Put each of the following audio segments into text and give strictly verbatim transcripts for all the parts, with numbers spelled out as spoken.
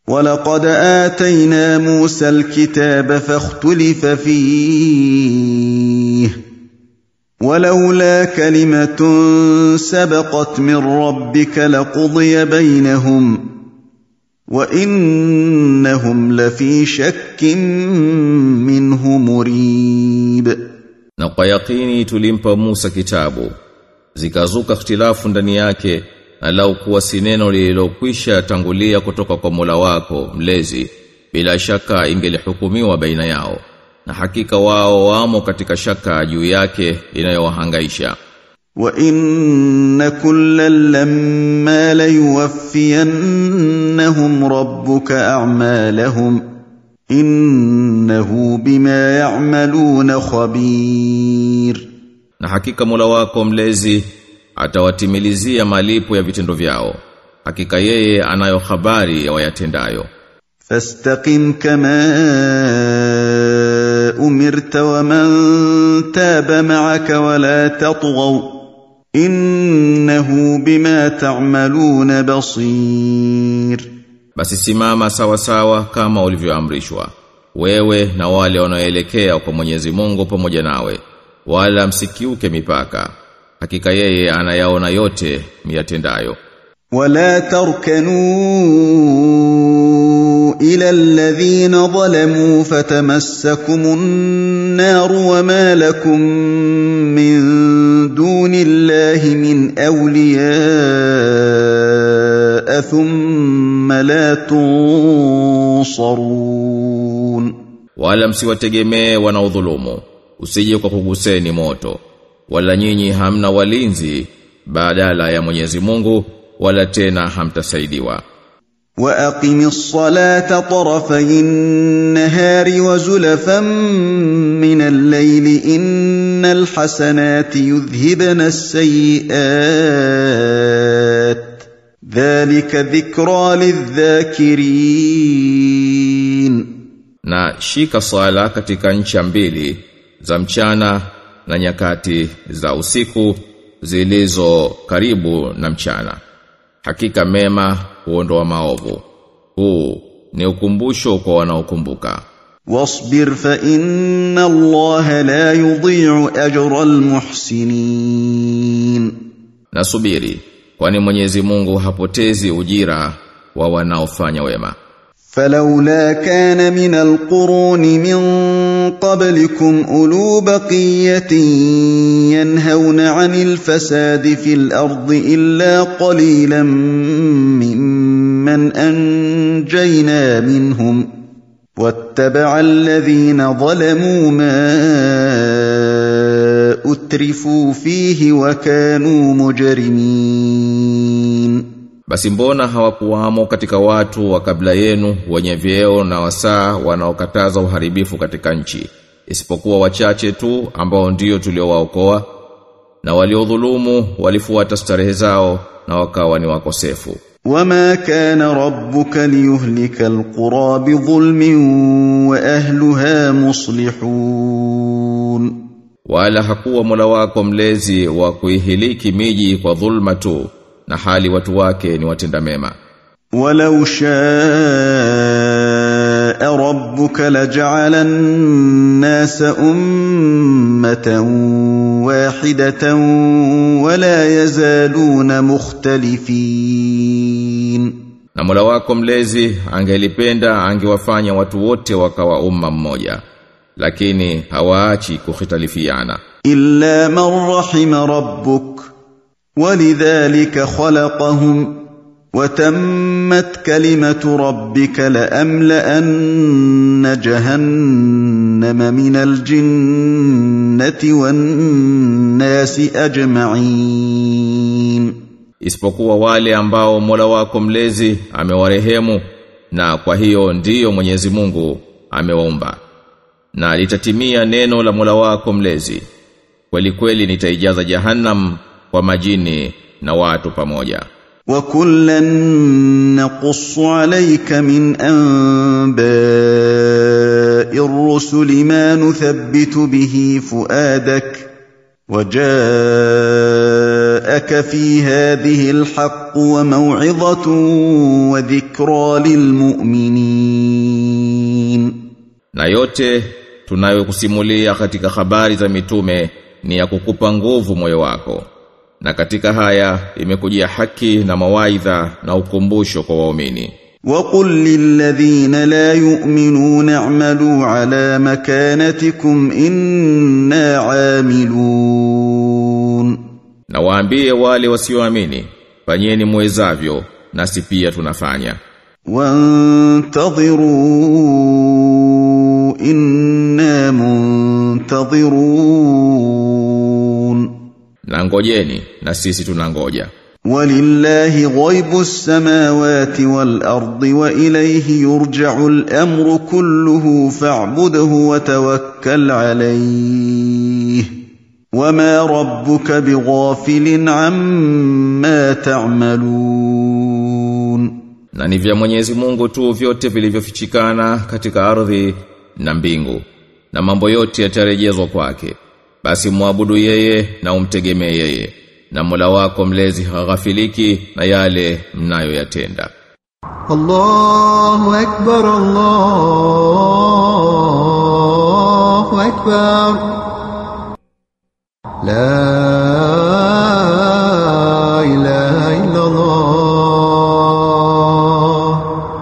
ولقد آتينا موسى الكتاب فاختلف فيه ولولا كلمة سبقت من ربك لقضي بينهم وإنهم لفي شك منه مريب. Na kwa yakini tulimpa Musa kitabu, zikazuka ikhtilafu ndani yake, na lau kuwa si neno lililokwisha tangulia kutoka kwa Mola wako mlezi, bila shaka ingelihukumiwa baina yao, na hakika wao wamo katika shaka juu yake inayowahangaisha. Wa inna kullan lamma layuwaffiyannahum rabbuka a'malahum innahu bima ya'maluna khabir. Na hakika Mola wako mlezi atawatimilizia malipo ya vitendo vyao, hakika yeye anayo habari ya wayatendayo. Fastaqim kama umirta wa man taba ma'aka wa la tatghaw innahu bima ta'maluna basir. Basi simama sawa sawa kama ulivyoamrishwa, wewe na wale wanaoelekea kwa Mwenyezi Mungu pamoja nawe, wala msikiuke mipaka, hakika yeye anayaona yote miyatendayo. Wala tarkanu ila alladhina zalamu fatamassakumun nar wama lakum min dunillahi min awliya thumma la tunsarun. Wala msiwategemee wanaodhulumu, usije kwa kuguseni moto, wala nyinyi hamna walinzi badala ya Mwenyezi Mungu, wala tena hamtasaidiwa. Wa aqimis salata tarafayn nahari wa zulfan min al-layli innal hasanati yudhhibna as-sayyi'at dhalika dhikra lidh-dhakirin. Na shika sala katika ncha mbili za mchana na nyakati za usiku zilizo karibu na mchana, hakika mema huondoa maovu. Huu ni ukumbusho kwa wanaokumbuka. Wasbir fa inna Allaha la yudhi'u ajra almuhsinin. Nasubiri, kwani Mwenyezi Mungu hapotezi ujira wa wanaofanya wema. فلولا كان من القرون من قبلكم أولو بقية ينهون عن الفساد في الأرض إلا قليلا ممن أنجينا منهم واتبع الذين ظلموا ما أترفوا فيه وكانوا مجرمين. Basi mbona hawakuwamo katika watu wa kabla yenu wenye vyeo na wasaa wanaokataza uharibifu katika nchi, isipokuwa wachache tu ambao ndio tuliowaokoa, na waliodhulumu walifuata starehe zao na wakawa ni wakosefu. Wama kana rabbuka liyuhlika alqura bidhulmin wa ahliha muslihun. Wala hakuwa Mola wako mlezi wa kuihiliki miji kwa dhulma tu, na hali watu wake ni watenda mema. Walau shaa rabbuka laj'ala an-nasa ummatan wahidatan wala yazaluna mukhtalifin. Na Mola wako mlezi angelipenda angewafanya watu wote wakawa umma mmoja, lakini hawaachi kukhitalifiana. Illa man rahima rabbuk ولذلك خلقهم وتمت كلمة ربك لأملأن جهنم من الجنة والناس أجمعين. Isipokuwa wale ambao Mola wako mlezi amewarehemu, na kwa hiyo ndiyo Mwenyezi Mungu amewaumba. Na litatimia neno la Mola wako mlezi, kweli kweli nitaijaza Jahannam kwa majini na watu pamoja. Wa kullan naqussu alayka min anba'ir rusuli ma nuthabbitu bihi fuadak وجاءك في هذه الحق وموعظة وذكرى للمؤمنين. Na yote tunayokusimulia katika habari za mitume ni ya kukupa nguvu moyo wako. Na katika haya imekujia haki na mawaidha na ukumbusho kwa waumini. وَقُل لِّلَّذِينَ لَا يُؤْمِنُونَ اعْمَلُوا عَلَى مَكَانَتِكُمْ إِنَّا عَامِلُونَ. Na waambie wale wasioamini, fanyeni muwezavyo nasi pia tunafanya. وَانتَظِرُوا إِنَّا مُنتَظِرُونَ. Na ngojeni na sisi tunangoja. وَلِلَّهِ غَيْبُ السَّمَاوَاتِ وَالْأَرْضِ وَإِلَيْهِ يُرْجَعُ الْأَمْرُ كُلُّهُ فَاعْبُدْهُ وَتَوَكَّلْ عَلَيْهِ وَمَا رَبُّكَ بِغَافِلٍ عَمَّا تَعْمَلُونَ. Na ni vya Mwenyezi Mungu tu vyote vilivyofichikana katika ardhi na mbingu, na mambo yote yatarejezwa kwake. Basi muabudu yeye na umtegemee yeye, na Mola wako mlezi haghafiliki na yale mnayoyatenda. Allahu akbar, Allahu akbar. La ilaha illa Allah.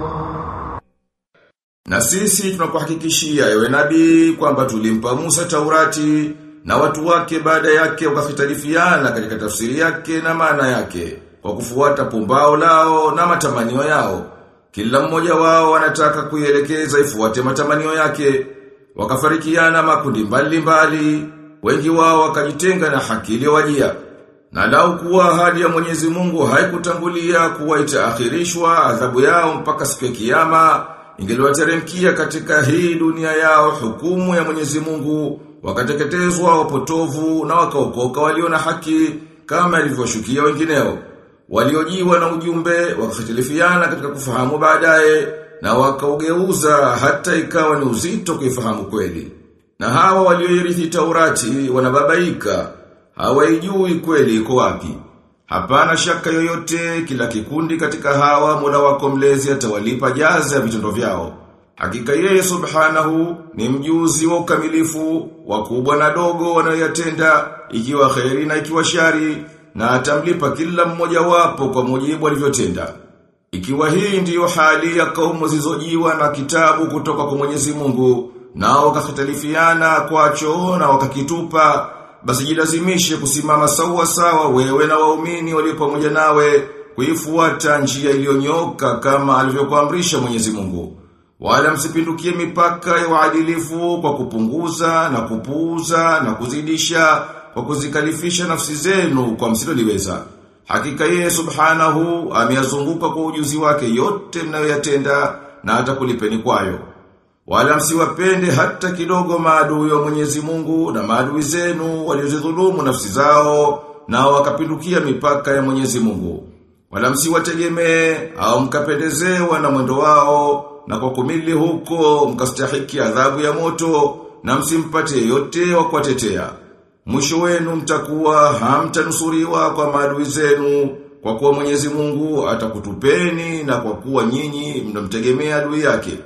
Na sisi tunakuhakikishia ewe nabii kwamba tulimpa Musa Taurati na watu wake baada yake wakafitalifiana katika tafsiri yake na maana yake kwa kufuata pumbao lao na matamanio yao. Kila mmoja wao anataka kuielekeza ifuate matamanio yake. Wakafarikiana makundi mbali mbali, wengi wao wakajitenga na haki iliyowajia. Na lau kuwa ahadi ya Mwenyezi Mungu haikutangulia kuwa itaakhirishwa adhabu yao mpaka siku ya kiyama, ingeliwateremkia katika hii dunia yao hukumu ya Mwenyezi Mungu, wakateketezwa wapotovu na wakaokoka walio na haki kama ilivyoshukia wengineo. Waliojiwa na ujumbe wakafitilifiana katika kufahamu baadaye na wakaugeuza hata ikawa ni uzito kuifahamu kweli. Na hawa walioirithi Taurati wanababaika, hawaijui kweli iko wapi. Hapana shaka yoyote kila kikundi katika hawa Mola wako mlezi atawalipa jaza ya vitendo vyao. Hakika yeye subhanahu ni mjuzi wa ukamilifu, wakubwa na dogo wanayoyatenda, ikiwa kheri na ikiwa shari, na atamlipa kila mmoja wapo kwa mujibu alivyotenda. Ikiwa hii ndiyo hali ya kaumu zilizojiwa na kitabu kutoka kwa Mwenyezi Mungu, nao wakakhtalifiana kwacho na wakakitupa, basi jilazimishe kusimama sawa sawa wewe na waumini walio pamoja nawe kuifuata njia iliyonyoka kama alivyokuamrisha Mwenyezi Mungu. Wala msipindukie mipaka ya uadilifu kwa kupunguza na kupuuza na kuzidisha kwa kuzikalifisha nafsi zenu kwa msiloliweza. Hakika yeye subhanahu ameyazunguka kwa ujuzi wake yote mnayoyatenda na atakulipeni kwayo. Wala msiwapende hata kidogo maadui wa Mwenyezi Mungu na maadui zenu waliozidhulumu nafsi zao na wakapindukia mipaka ya Mwenyezi Mungu. Wala msiwategemee au mkapendezewa na mwendo wao, na kwa kumili huko mkastahiki adhabu ya moto, na msimpate yote wa kuwatetea. Mwisho wenu mtakuwa hamtanusuriwa kwa maadui zenu, kwa kuwa Mwenyezi Mungu atakutupeni na kwa kuwa nyinyi mnamtegemea adui yake.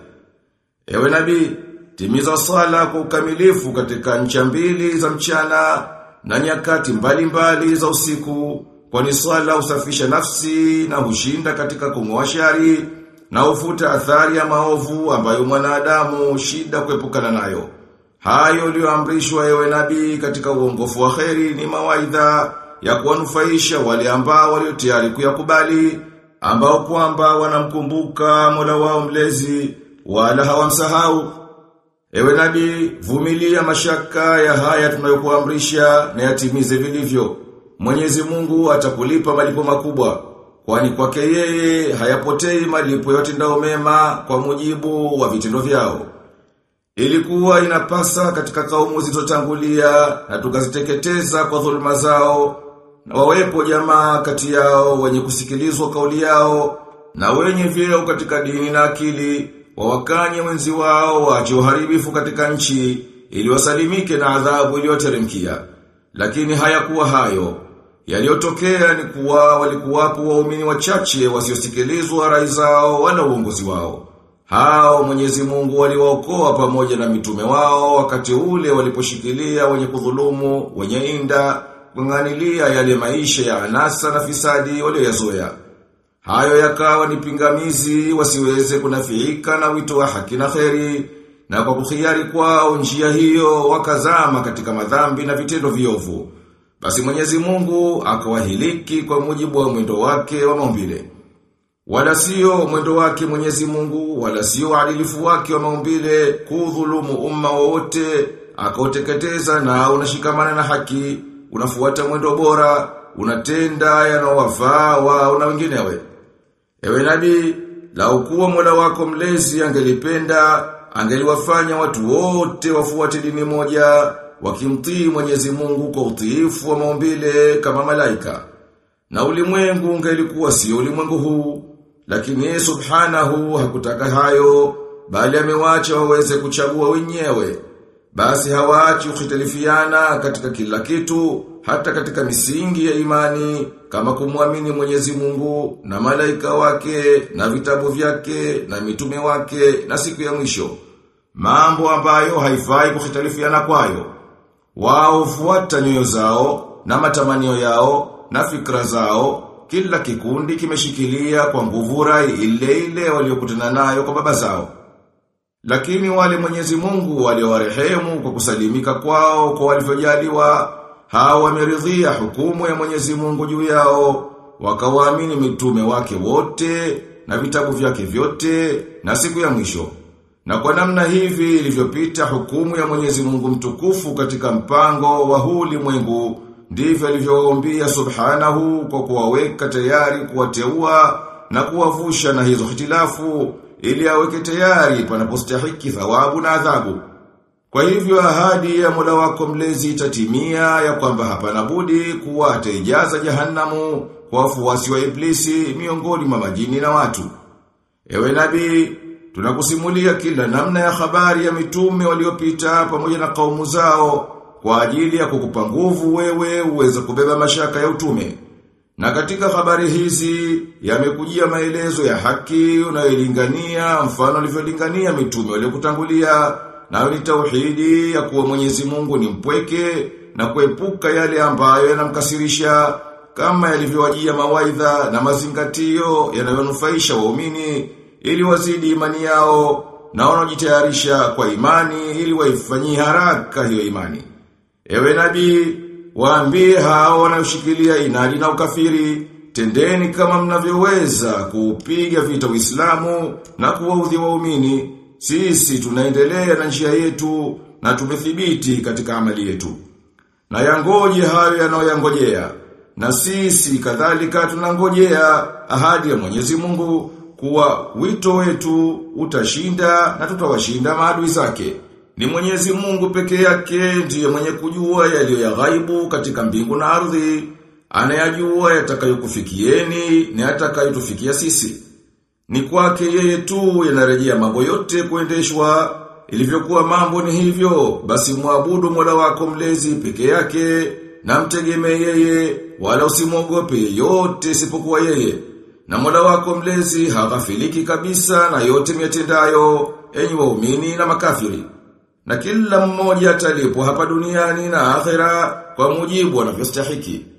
Ewe nabii, timiza sala kwa ukamilifu katika ncha mbili za mchana na nyakati mbalimbali za usiku, kwani sala husafisha nafsi na hushinda katika kung'oa shari na hufuta athari ya maovu ambayo mwanadamu shida kuepukana nayo. Hayo ulioamrishwa ewe nabii katika uongofu wa kheri ni mawaidha ya kuwanufaisha wale ambao walio tayari kuyakubali, ambao kwamba wanamkumbuka Mola wao mlezi wala hawamsahau. Ewe nabii, vumilia mashaka ya haya tunayokuamrisha na yatimize vilivyo. Mwenyezi Mungu atakulipa malipo makubwa, kwani kwake yeye hayapotei malipo yote ndao mema kwa mujibu wa vitendo vyao. Ilikuwa inapasa katika kaumu zilizotangulia na tukaziteketeza kwa dhulma zao, na wawepo jamaa kati yao wenye kusikilizwa kauli yao na wenye vyeo katika dini na akili, wawakanye wenzi wao waache uharibifu katika nchi ili wasalimike na adhabu iliyoteremkia. Lakini hayakuwa hayo. Yaliyotokea ni kuwa walikuwapo waumini wachache wasiosikilizwa rai zao wala uongozi wao. Hao Mwenyezi Mungu waliwaokoa pamoja na mitume wao wakati ule waliposhikilia wenye kudhulumu, wenye inda, kung'anilia yale maisha ya anasa na fisadi walioyazoea. Hayo yakawa ni pingamizi wasiweze kunafiika na wito wa haki na kheri, na kwa kukhiyari kwao njia hiyo wakazama katika madhambi na vitendo viovu. Basi Mwenyezi Mungu akawahiliki kwa mujibu wa mwendo wake wa maumbile. Wala sio mwendo wake Mwenyezi Mungu, wala sio adilifu wake wa maumbile kudhulumu umma wote, akauteketeza na unashikamana na haki, unafuata mwendo bora, unatenda yanayowafaa wao na wenginewe. Ewe nabii, lau kuwa Mola wako mlezi angelipenda, angeliwafanya watu wote wafuate dini moja, wakimtii Mwenyezi Mungu kwa utiifu wa maumbile kama malaika. Na ulimwengu ungelikuwa sio ulimwengu huu, lakini yeye subhanahu hakutaka hayo, bali amewaacha waweze kuchagua wenyewe. Basi hawaachi kukhitalifiana katika kila kitu, hata katika misingi ya imani, kama kumwamini Mwenyezi Mungu na malaika wake na vitabu vyake na mitume wake na siku ya mwisho. Mambo ambayo haifai kukhitalifiana kwayo. Wao fuata nyoyo zao na matamanio yao na fikra zao. Kila kikundi kimeshikilia kwa nguvu rai ile ile waliokutana nayo kwa baba zao. Lakini wale Mwenyezi Mungu waliowarehemu kwa kusalimika kwao kwa walivyojaliwa, hao wameridhia hukumu ya Mwenyezi Mungu juu yao, wakawaamini mitume wake wote na vitabu vyake vyote na siku ya mwisho. Na kwa namna hivi ilivyopita hukumu ya Mwenyezi Mungu mtukufu katika mpango wa huu ulimwengu, ndivyo alivyoombia subhanahu kwa kuwaweka tayari kuwateua na kuwavusha na hizo hitilafu, ili aweke tayari panapostahiki thawabu na adhabu. Kwa hivyo ahadi ya Mola wako mlezi itatimia ya kwamba hapana budi kuwa ataijaza jahanamu kwa wafuasi wa Iblisi miongoni mwa majini na watu. Ewe nabii, tunakusimulia kila namna ya habari ya mitume waliopita pamoja na kaumu zao, kwa ajili ya kukupa nguvu wewe uweze kubeba mashaka ya utume. Na katika habari hizi yamekujia maelezo ya haki unayolingania mfano alivyolingania mitume waliokutangulia, na ni tauhidi ya kuwa Mwenyezi Mungu ni mpweke na kuepuka yale ambayo yanamkasirisha, kama yalivyowajia mawaidha na mazingatio yanayonufaisha waumini ili wazidi imani yao, na wanaojitayarisha kwa imani ili waifanyie haraka hiyo imani. Ewe nabii, waambie hao wanaoshikilia inadi na ukafiri, tendeni kama mnavyoweza kuupiga vita Uislamu na kuwaudhi waumini. Sisi tunaendelea na njia yetu na tumethibiti katika amali yetu. Na yangoje hayo yanayoyangojea, na sisi kadhalika tunangojea ahadi ya Mwenyezi Mungu kuwa wito wetu utashinda na tutawashinda maadui zake. Ni Mwenyezi Mungu peke yake ndiye mwenye kujua yaliyo ya ghaibu katika mbingu na ardhi, anayajua yatakayokufikieni na yatakayotufikia sisi. Ni kwake yeye tu yanarejea mambo yote kuendeshwa. Ilivyokuwa mambo ni hivyo, basi muabudu Mola wako mlezi peke yake na mtegemee yeye, wala usimwogope yote isipokuwa yeye. Na Mola wako mlezi haghafiliki kabisa na yote miyatendayo, enyi waumini na makafiri. Na kila mmoja atalipwa hapa duniani na akhera kwa mujibu anavyostahiki.